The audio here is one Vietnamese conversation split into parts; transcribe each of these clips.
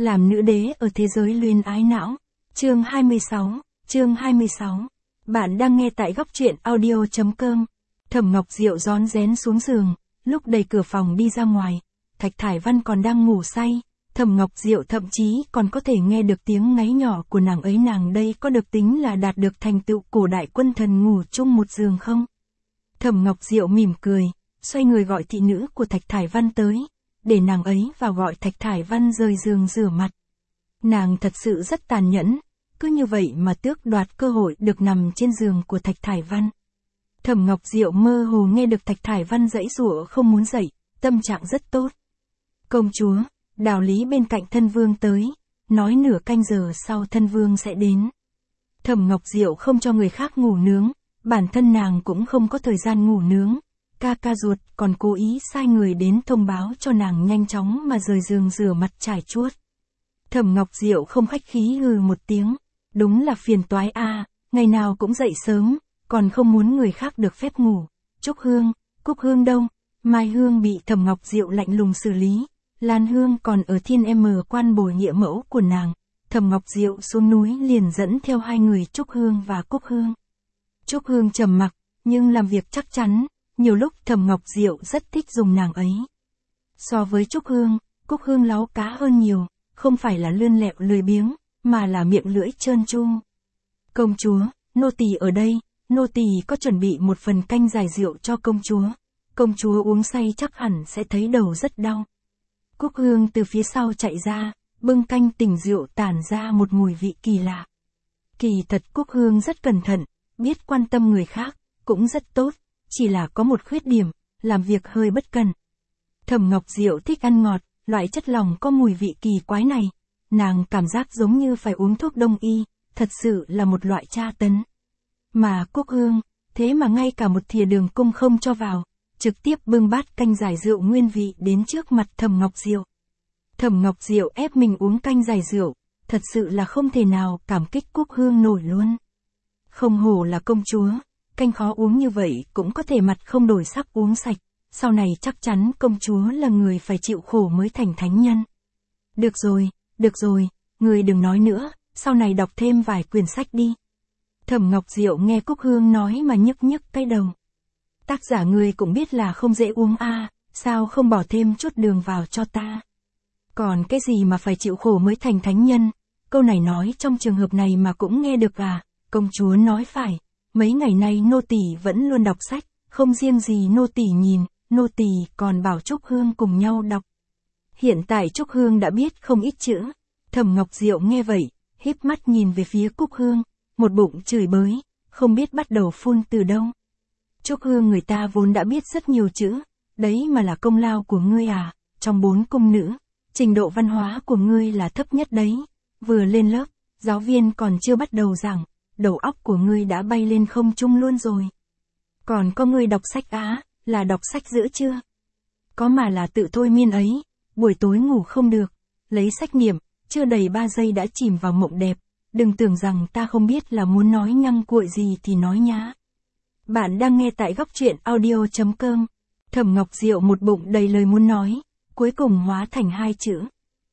Làm nữ đế ở thế giới luyến ái não. Chương 26. Bạn đang nghe tại góc truyện audio.com. Thẩm Ngọc Diệu rón rén xuống giường, lúc đẩy cửa phòng đi ra ngoài, Thạch Thải Văn còn đang ngủ say. Thẩm Ngọc Diệu thậm chí còn có thể nghe được tiếng ngáy nhỏ của nàng ấy. Nàng đây có được tính là đạt được thành tựu cổ đại quân thần ngủ chung một giường không? Thẩm Ngọc Diệu mỉm cười, xoay người gọi thị nữ của Thạch Thải Văn tới, để nàng ấy vào gọi Thạch Thải Văn rời giường rửa mặt. Nàng thật sự rất tàn nhẫn, cứ như vậy mà tước đoạt cơ hội được nằm trên giường của Thạch Thải Văn. Thẩm Ngọc Diệu mơ hồ nghe được Thạch Thải Văn giãy giụa không muốn dậy, tâm trạng rất tốt. Công chúa, Đào Lý bên cạnh thân vương tới, nói nửa canh giờ sau thân vương sẽ đến. Thẩm Ngọc Diệu không cho người khác ngủ nướng, bản thân nàng cũng không có thời gian ngủ nướng. Ca ruột còn cố ý sai người đến thông báo cho nàng nhanh chóng mà rời giường rửa mặt trải chuốt. Thẩm Ngọc Diệu không khách khí hừ một tiếng, đúng là phiền toái a, ngày nào cũng dậy sớm, còn không muốn người khác được phép ngủ. Trúc Hương, Cúc Hương đâu? Mai Hương bị Thẩm Ngọc Diệu lạnh lùng xử lý, Lan Hương còn ở Thiên quan bồi nghĩa mẫu của nàng. Thẩm Ngọc Diệu xuống núi liền dẫn theo hai người Trúc Hương và Cúc Hương. Trúc Hương trầm mặc, nhưng làm việc chắc chắn. Nhiều lúc Thẩm Ngọc Diệu rất thích dùng nàng ấy. So với Trúc Hương, Cúc Hương láu cá hơn nhiều, không phải là lươn lẹo lười biếng, mà là miệng lưỡi trơn tru. Công chúa, nô tỳ ở đây, nô tỳ có chuẩn bị một phần canh giải rượu cho công chúa. Công chúa uống say chắc hẳn sẽ thấy đầu rất đau. Cúc Hương từ phía sau chạy ra, bưng canh tỉnh rượu tản ra một mùi vị kỳ lạ. Kỳ thật Cúc Hương rất cẩn thận, biết quan tâm người khác, cũng rất tốt. Chỉ là có một khuyết điểm, làm việc hơi bất cần. Thẩm Ngọc Diệu thích ăn ngọt, loại chất lỏng có mùi vị kỳ quái này. Nàng cảm giác giống như phải uống thuốc đông y, thật sự là một loại tra tấn. Mà Cúc Hương, thế mà ngay cả một thìa đường cung không cho vào, trực tiếp bưng bát canh giải rượu nguyên vị đến trước mặt Thẩm Ngọc Diệu. Thẩm Ngọc Diệu ép mình uống canh giải rượu, thật sự là không thể nào cảm kích Cúc Hương nổi luôn. Không hổ là công chúa. Canh khó uống như vậy cũng có thể mặt không đổi sắc uống sạch, sau này chắc chắn công chúa là người phải chịu khổ mới thành thánh nhân. Được rồi, người đừng nói nữa, sau này đọc thêm vài quyển sách đi. Thẩm Ngọc Diệu nghe Cúc Hương nói mà nhức cái đầu. Tác giả người cũng biết là không dễ uống a, sao không bỏ thêm chút đường vào cho ta. Còn cái gì mà phải chịu khổ mới thành thánh nhân, câu này nói trong trường hợp này mà cũng nghe được à, công chúa nói phải. Mấy ngày nay nô tỳ vẫn luôn đọc sách, không riêng gì nô tỳ nhìn, nô tỳ còn bảo Trúc Hương cùng nhau đọc. Hiện tại Trúc Hương đã biết không ít chữ. Thẩm Ngọc Diệu nghe vậy, híp mắt nhìn về phía Cúc Hương, một bụng chửi bới, không biết bắt đầu phun từ đâu. Trúc Hương người ta vốn đã biết rất nhiều chữ, đấy mà là công lao của ngươi à, trong 4 cung nữ, trình độ văn hóa của ngươi là thấp nhất đấy. Vừa lên lớp, giáo viên còn chưa bắt đầu giảng, đầu óc của ngươi đã bay lên không trung luôn rồi. Còn có ngươi đọc sách á, là đọc sách giữa chưa? Có mà là tự thôi miên ấy, buổi tối ngủ không được, lấy sách niệm, chưa đầy 3 giây đã chìm vào mộng đẹp, đừng tưởng rằng ta không biết là muốn nói nhăng cuội gì thì nói nhá. Bạn đang nghe tại góc truyện audio.com. Thẩm Ngọc Diệu một bụng đầy lời muốn nói, cuối cùng hóa thành 2 chữ.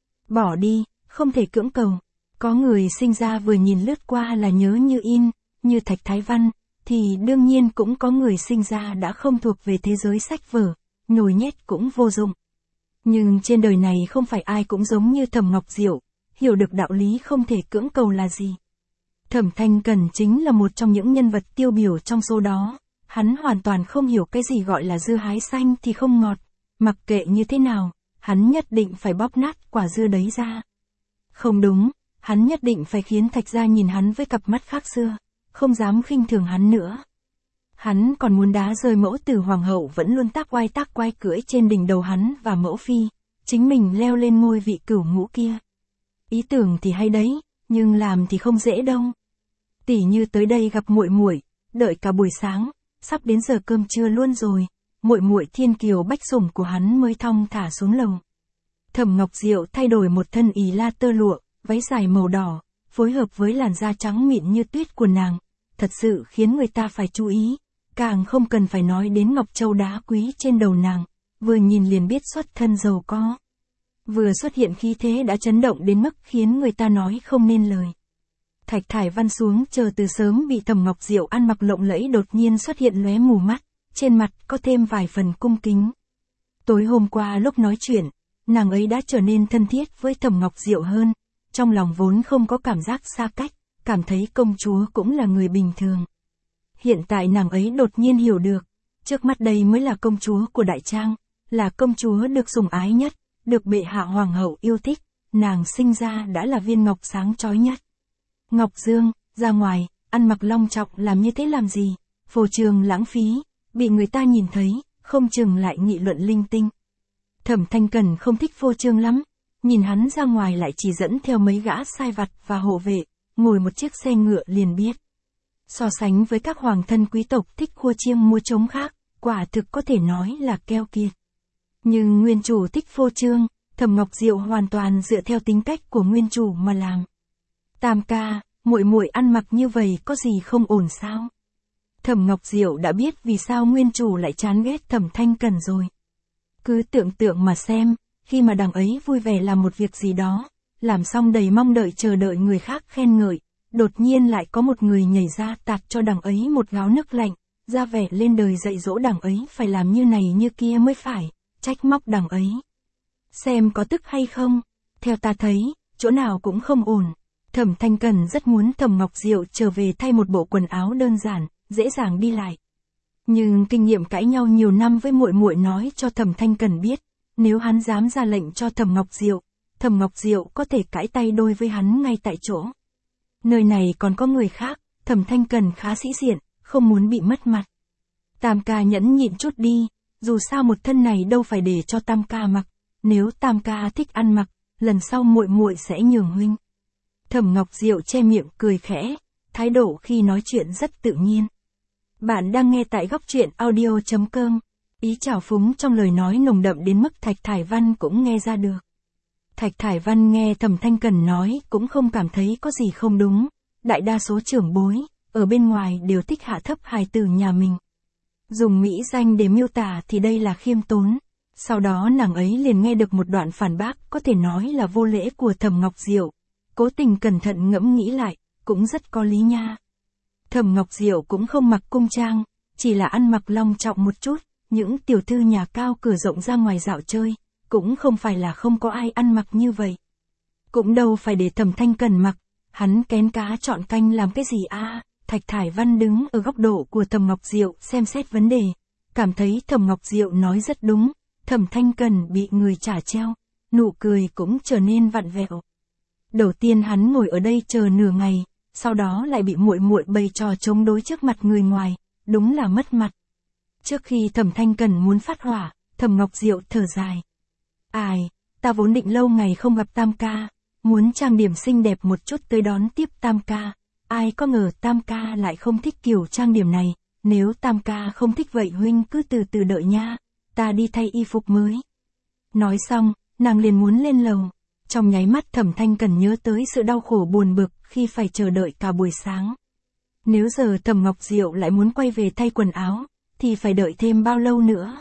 Bỏ đi, không thể cưỡng cầu. Có người sinh ra vừa nhìn lướt qua là nhớ như in, như Thạch Thái Văn, thì đương nhiên cũng có người sinh ra đã không thuộc về thế giới sách vở, nhồi nhét cũng vô dụng. Nhưng trên đời này không phải ai cũng giống như Thẩm Ngọc Diệu, hiểu được đạo lý không thể cưỡng cầu là gì. Thẩm Thanh Cần chính là một trong những nhân vật tiêu biểu trong số đó, hắn hoàn toàn không hiểu cái gì gọi là dưa hái xanh thì không ngọt, mặc kệ như thế nào, hắn nhất định phải bóp nát quả dưa đấy ra. Không đúng. Hắn nhất định phải khiến Thạch gia nhìn hắn với cặp mắt khác xưa, không dám khinh thường hắn nữa. Hắn còn muốn đá rơi mẫu tử hoàng hậu vẫn luôn tác quay cưỡi trên đỉnh đầu hắn và mẫu phi, chính mình leo lên ngôi vị cửu ngũ kia. Ý tưởng thì hay đấy, nhưng làm thì không dễ đâu. Tỉ như tới đây gặp muội muội, đợi cả buổi sáng, sắp đến giờ cơm trưa luôn rồi, muội muội thiên kiều bách sủng của hắn mới thong thả xuống lầu. Thẩm Ngọc Diệu thay đổi một thân ì la tơ lụa, váy dài màu đỏ, phối hợp với làn da trắng mịn như tuyết của nàng, thật sự khiến người ta phải chú ý, càng không cần phải nói đến ngọc châu đá quý trên đầu nàng, vừa nhìn liền biết xuất thân giàu có. Vừa xuất hiện khí thế đã chấn động đến mức khiến người ta nói không nên lời. Thạch Thải Văn xuống chờ từ sớm bị Thẩm Ngọc Diệu ăn mặc lộng lẫy đột nhiên xuất hiện lóe mù mắt, trên mặt có thêm vài phần cung kính. Tối hôm qua lúc nói chuyện, nàng ấy đã trở nên thân thiết với Thẩm Ngọc Diệu hơn, trong lòng vốn không có cảm giác xa cách, cảm thấy công chúa cũng là người bình thường. Hiện tại nàng ấy đột nhiên hiểu được, trước mắt đây mới là công chúa của Đại Trang, là công chúa được sủng ái nhất, được bệ hạ hoàng hậu yêu thích, nàng sinh ra đã là viên ngọc sáng chói nhất. Ngọc Dương, ra ngoài, ăn mặc long trọng làm như thế làm gì, phô trương lãng phí, bị người ta nhìn thấy, không chừng lại nghị luận linh tinh. Thẩm Thanh Cần không thích phô trương lắm, nhìn hắn ra ngoài lại chỉ dẫn theo mấy gã sai vặt và hộ vệ, ngồi một chiếc xe ngựa liền biết. So sánh với các hoàng thân quý tộc thích khua chiêng múa trống khác, quả thực có thể nói là keo kiệt. Nhưng nguyên chủ thích phô trương, Thẩm Ngọc Diệu hoàn toàn dựa theo tính cách của nguyên chủ mà làm. Tam ca, muội muội ăn mặc như vậy có gì không ổn sao? Thẩm Ngọc Diệu đã biết vì sao nguyên chủ lại chán ghét Thẩm Thanh Cần rồi. Cứ tưởng tượng mà xem, khi mà đằng ấy vui vẻ làm một việc gì đó, làm xong đầy mong đợi chờ đợi người khác khen ngợi, đột nhiên lại có một người nhảy ra tạt cho đằng ấy một gáo nước lạnh, ra vẻ lên đời dạy dỗ đằng ấy phải làm như này như kia mới phải, trách móc đằng ấy. Xem có tức hay không? Theo ta thấy, chỗ nào cũng không ổn. Thẩm Thanh Cần rất muốn Thẩm Ngọc Diệu trở về thay một bộ quần áo đơn giản, dễ dàng đi lại. Nhưng kinh nghiệm cãi nhau nhiều năm với muội muội nói cho Thẩm Thanh Cần biết, nếu hắn dám ra lệnh cho Thẩm Ngọc Diệu có thể cãi tay đôi với hắn ngay tại chỗ. Nơi này còn có người khác, Thẩm Thanh Cần khá sĩ diện, không muốn bị mất mặt. Tam ca nhẫn nhịn chút đi, dù sao một thân này đâu phải để cho Tam ca mặc, nếu Tam ca thích ăn mặc, lần sau muội muội sẽ nhường huynh. Thẩm Ngọc Diệu che miệng cười khẽ, thái độ khi nói chuyện rất tự nhiên. Bạn đang nghe tại góc truyện audio.com, ý trào phúng trong lời nói nồng đậm đến mức Thạch Thải Văn cũng nghe ra được. Thạch Thải Văn nghe Thẩm Thanh Cần nói cũng không cảm thấy có gì không đúng, đại đa số trưởng bối, ở bên ngoài đều thích hạ thấp hài tử nhà mình. Dùng mỹ danh để miêu tả thì đây là khiêm tốn. Sau đó nàng ấy liền nghe được một đoạn phản bác có thể nói là vô lễ của Thẩm Ngọc Diệu. Cố tình cẩn thận ngẫm nghĩ lại, cũng rất có lý nha. Thẩm Ngọc Diệu cũng không mặc cung trang, chỉ là ăn mặc long trọng một chút, những tiểu thư nhà cao cửa rộng ra ngoài dạo chơi, cũng không phải là không có ai ăn mặc như vậy. Cũng đâu phải để Thẩm Thanh Cần mặc, hắn kén cá chọn canh làm cái gì a? Thạch Thải Văn đứng ở góc độ của Thẩm Ngọc Diệu xem xét vấn đề, cảm thấy Thẩm Ngọc Diệu nói rất đúng, Thẩm Thanh Cần bị người trả treo, nụ cười cũng trở nên vặn vẹo. Đầu tiên hắn ngồi ở đây chờ nửa ngày, sau đó lại bị muội muội bày trò chống đối trước mặt người ngoài, đúng là mất mặt. Trước khi Thẩm Thanh Cần muốn phát hỏa, Thẩm Ngọc Diệu thở dài. Ai, ta vốn định lâu ngày không gặp Tam ca, muốn trang điểm xinh đẹp một chút tới đón tiếp Tam ca, ai có ngờ Tam ca lại không thích kiểu trang điểm này, nếu Tam ca không thích vậy huynh cứ từ từ đợi nha, ta đi thay y phục mới. Nói xong, nàng liền muốn lên lầu. Trong nháy mắt Thẩm Thanh Cần nhớ tới sự đau khổ buồn bực khi phải chờ đợi cả buổi sáng. Nếu giờ Thẩm Ngọc Diệu lại muốn quay về thay quần áo, thì phải đợi thêm bao lâu nữa?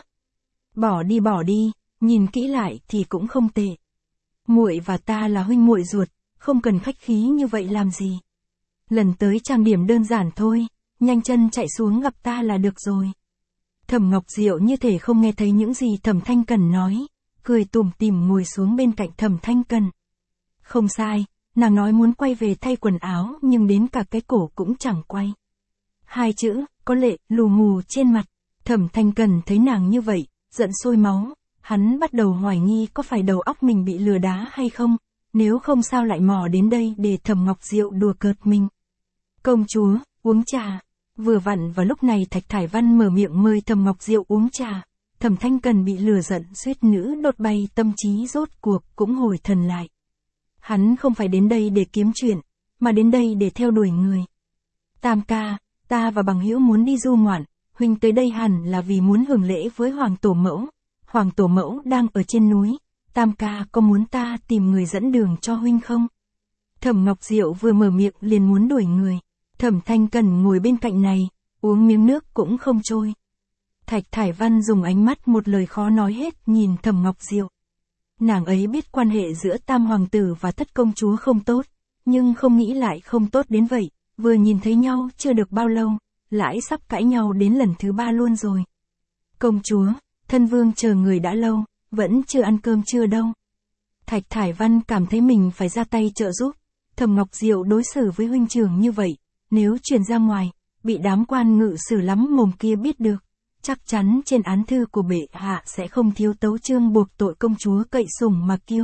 Bỏ đi, nhìn kỹ lại thì cũng không tệ. Muội và ta là huynh muội ruột, không cần khách khí như vậy làm gì. Lần tới trang điểm đơn giản thôi, nhanh chân chạy xuống gặp ta là được rồi. Thẩm Ngọc Diệu như thể không nghe thấy những gì Thẩm Thanh Cần nói, cười tủm tỉm ngồi xuống bên cạnh Thẩm Thanh Cần. Không sai, nàng nói muốn quay về thay quần áo nhưng đến cả cái cổ cũng chẳng quay. Hai chữ, có lệ, lù mù trên mặt. Thẩm Thanh Cần thấy nàng như vậy, giận sôi máu, hắn bắt đầu hoài nghi có phải đầu óc mình bị lừa đá hay không, nếu không sao lại mò đến đây để Thẩm Ngọc Diệu đùa cợt mình. Công chúa, uống trà. Vừa vặn vào lúc này Thạch Thải Văn mở miệng mời Thẩm Ngọc Diệu uống trà. Thẩm Thanh Cần bị lừa giận suýt nữa đột bay, tâm trí rốt cuộc cũng hồi thần lại. Hắn không phải đến đây để kiếm chuyện, mà đến đây để theo đuổi người. Tam ca, ta và bằng hữu muốn đi du ngoạn, huynh tới đây hẳn là vì muốn hưởng lễ với Hoàng Tổ Mẫu. Hoàng Tổ Mẫu đang ở trên núi, Tam ca có muốn ta tìm người dẫn đường cho huynh không? Thẩm Ngọc Diệu vừa mở miệng liền muốn đuổi người. Thẩm Thanh Cần ngồi bên cạnh này, uống miếng nước cũng không trôi. Thạch Thải Văn dùng ánh mắt một lời khó nói hết nhìn Thẩm Ngọc Diệu. Nàng ấy biết quan hệ giữa tam hoàng tử và thất công chúa không tốt, nhưng không nghĩ lại không tốt đến vậy, vừa nhìn thấy nhau chưa được bao lâu, lại sắp cãi nhau đến lần thứ 3 luôn rồi. Công chúa, thân vương chờ người đã lâu, vẫn chưa ăn cơm trưa đâu. Thạch Thải Văn cảm thấy mình phải ra tay trợ giúp. Thẩm Ngọc Diệu đối xử với huynh trưởng như vậy, nếu truyền ra ngoài, bị đám quan ngự sử lắm mồm kia biết được, chắc chắn trên án thư của bệ hạ sẽ không thiếu tấu chương buộc tội công chúa cậy sủng mà kiêu.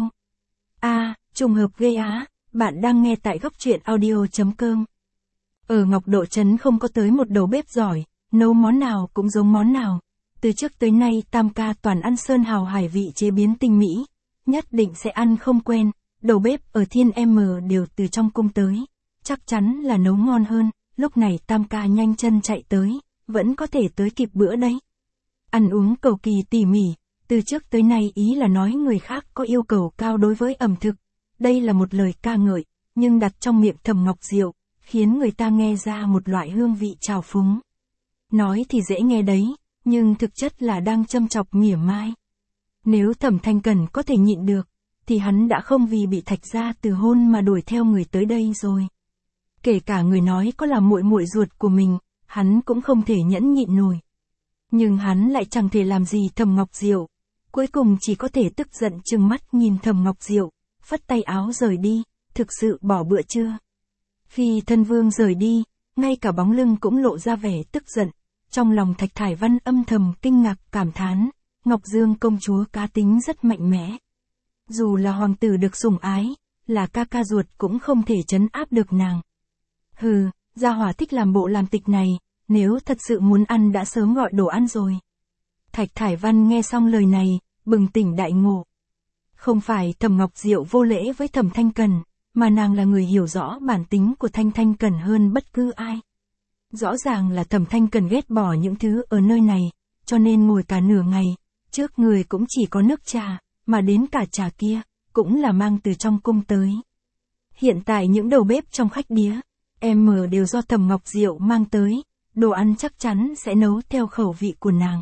Trùng hợp ghê á, bạn đang nghe tại góc truyện audio.com. Ở Ngọc Độ Trấn không có tới một đầu bếp giỏi, nấu món nào cũng giống món nào. Từ trước tới nay tam ca toàn ăn sơn hào hải vị chế biến tinh mỹ, nhất định sẽ ăn không quen, đầu bếp ở Thiên M đều từ trong cung tới, chắc chắn là nấu ngon hơn, lúc này tam ca nhanh chân chạy tới, vẫn có thể tới kịp bữa đấy. Ăn uống cầu kỳ tỉ mỉ, từ trước tới nay ý là nói người khác có yêu cầu cao đối với ẩm thực, đây là một lời ca ngợi, nhưng đặt trong miệng Thẩm Ngọc Diệu, khiến người ta nghe ra một loại hương vị trào phúng. Nói thì dễ nghe đấy, nhưng thực chất là đang châm chọc mỉa mai. Nếu Thẩm Thanh Cần có thể nhịn được, thì hắn đã không vì bị Thạch gia từ hôn mà đuổi theo người tới đây rồi. Kể cả người nói có là muội muội ruột của mình, hắn cũng không thể nhẫn nhịn nổi. Nhưng hắn lại chẳng thể làm gì Thẩm Ngọc Diệu, cuối cùng chỉ có thể tức giận trừng mắt nhìn Thẩm Ngọc Diệu, phất tay áo rời đi, thực sự bỏ bữa chưa? Khi thân vương rời đi, ngay cả bóng lưng cũng lộ ra vẻ tức giận, trong lòng Thạch Thải Văn âm thầm kinh ngạc cảm thán, Ngọc Dương công chúa cá tính rất mạnh mẽ. Dù là hoàng tử được sủng ái, là ca ca ruột cũng không thể trấn áp được nàng. Hừ, gia hỏa thích làm bộ làm tịch này, nếu thật sự muốn ăn đã sớm gọi đồ ăn rồi. Thạch Thải Văn nghe xong lời này, bừng tỉnh đại ngộ. Không phải Thẩm Ngọc Diệu vô lễ với Thẩm Thanh Cần, mà nàng là người hiểu rõ bản tính của Thanh Cần hơn bất cứ ai. Rõ ràng là Thẩm Thanh Cần ghét bỏ những thứ ở nơi này, cho nên ngồi cả nửa ngày, trước người cũng chỉ có nước trà, mà đến cả trà kia, cũng là mang từ trong cung tới. Hiện tại những đầu bếp trong khách điếm, đều do Thẩm Ngọc Diệu mang tới, đồ ăn chắc chắn sẽ nấu theo khẩu vị của nàng.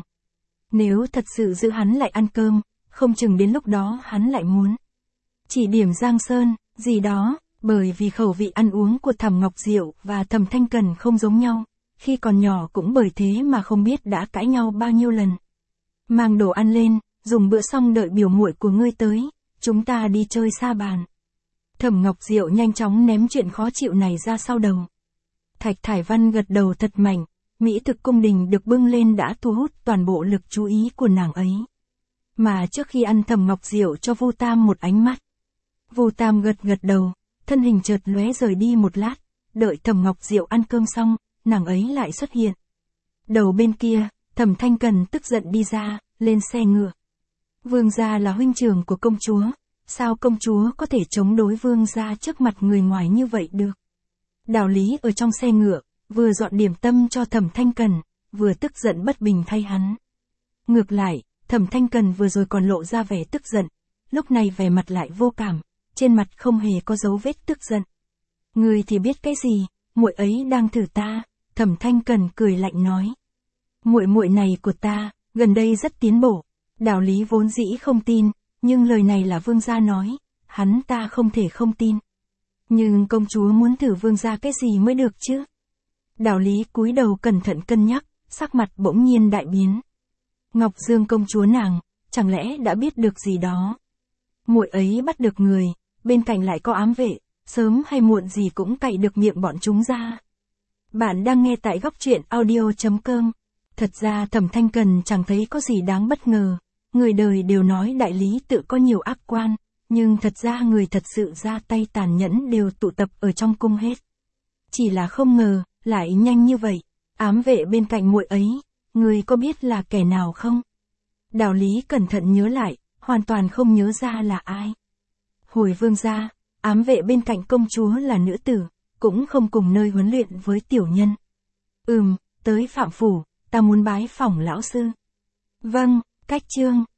Nếu thật sự giữ hắn lại ăn cơm, không chừng đến lúc đó hắn lại muốn chỉ điểm Giang Sơn, gì đó, bởi vì khẩu vị ăn uống của Thẩm Ngọc Diệu và Thẩm Thanh Cần không giống nhau, khi còn nhỏ cũng bởi thế mà không biết đã cãi nhau bao nhiêu lần. Mang đồ ăn lên, dùng bữa xong đợi biểu muội của ngươi tới, chúng ta đi chơi sa bàn. Thẩm Ngọc Diệu nhanh chóng ném chuyện khó chịu này ra sau đầu. Thạch Thải Văn gật đầu thật mạnh, mỹ thực cung đình được bưng lên đã thu hút toàn bộ lực chú ý của nàng ấy. Mà trước khi ăn Thẩm Ngọc Diệu cho Vu Tam một ánh mắt. Vu Tam gật đầu, thân hình chợt lóe rời đi một lát, đợi Thẩm Ngọc Diệu ăn cơm xong, nàng ấy lại xuất hiện. Đầu bên kia, Thẩm Thanh Cần tức giận đi ra, lên xe ngựa. Vương gia là huynh trưởng của công chúa, sao công chúa có thể chống đối vương gia trước mặt người ngoài như vậy được? Đào Lý ở trong xe ngựa, vừa dọn điểm tâm cho Thẩm Thanh Cần, vừa tức giận bất bình thay hắn. Ngược lại, Thẩm Thanh Cần vừa rồi còn lộ ra vẻ tức giận, lúc này vẻ mặt lại vô cảm, trên mặt không hề có dấu vết tức giận. Người thì biết cái gì, muội ấy đang thử ta, Thẩm Thanh Cần cười lạnh nói. Muội này của ta, gần đây rất tiến bộ. Đào Lý vốn dĩ không tin, nhưng lời này là vương gia nói, hắn ta không thể không tin. Nhưng công chúa muốn thử vương gia cái gì mới được chứ? Đào Lý cúi đầu cẩn thận cân nhắc, sắc mặt bỗng nhiên đại biến. Ngọc Dương công chúa nàng, chẳng lẽ đã biết được gì đó? Muội ấy bắt được người, bên cạnh lại có ám vệ, sớm hay muộn gì cũng cạy được miệng bọn chúng ra. Bạn đang nghe tại góc truyện audio.com. Thật ra Thẩm Thanh Cần chẳng thấy có gì đáng bất ngờ. Người đời đều nói đại lý tự có nhiều ác quan, nhưng thật ra người thật sự ra tay tàn nhẫn đều tụ tập ở trong cung hết. Chỉ là không ngờ, lại nhanh như vậy. Ám vệ bên cạnh muội ấy, người có biết là kẻ nào không? Đào Lý cẩn thận nhớ lại, hoàn toàn không nhớ ra là ai. Hồi vương gia, ám vệ bên cạnh công chúa là nữ tử, cũng không cùng nơi huấn luyện với tiểu nhân. Tới Phạm Phủ, ta muốn bái phỏng lão sư. Vâng, cách chương.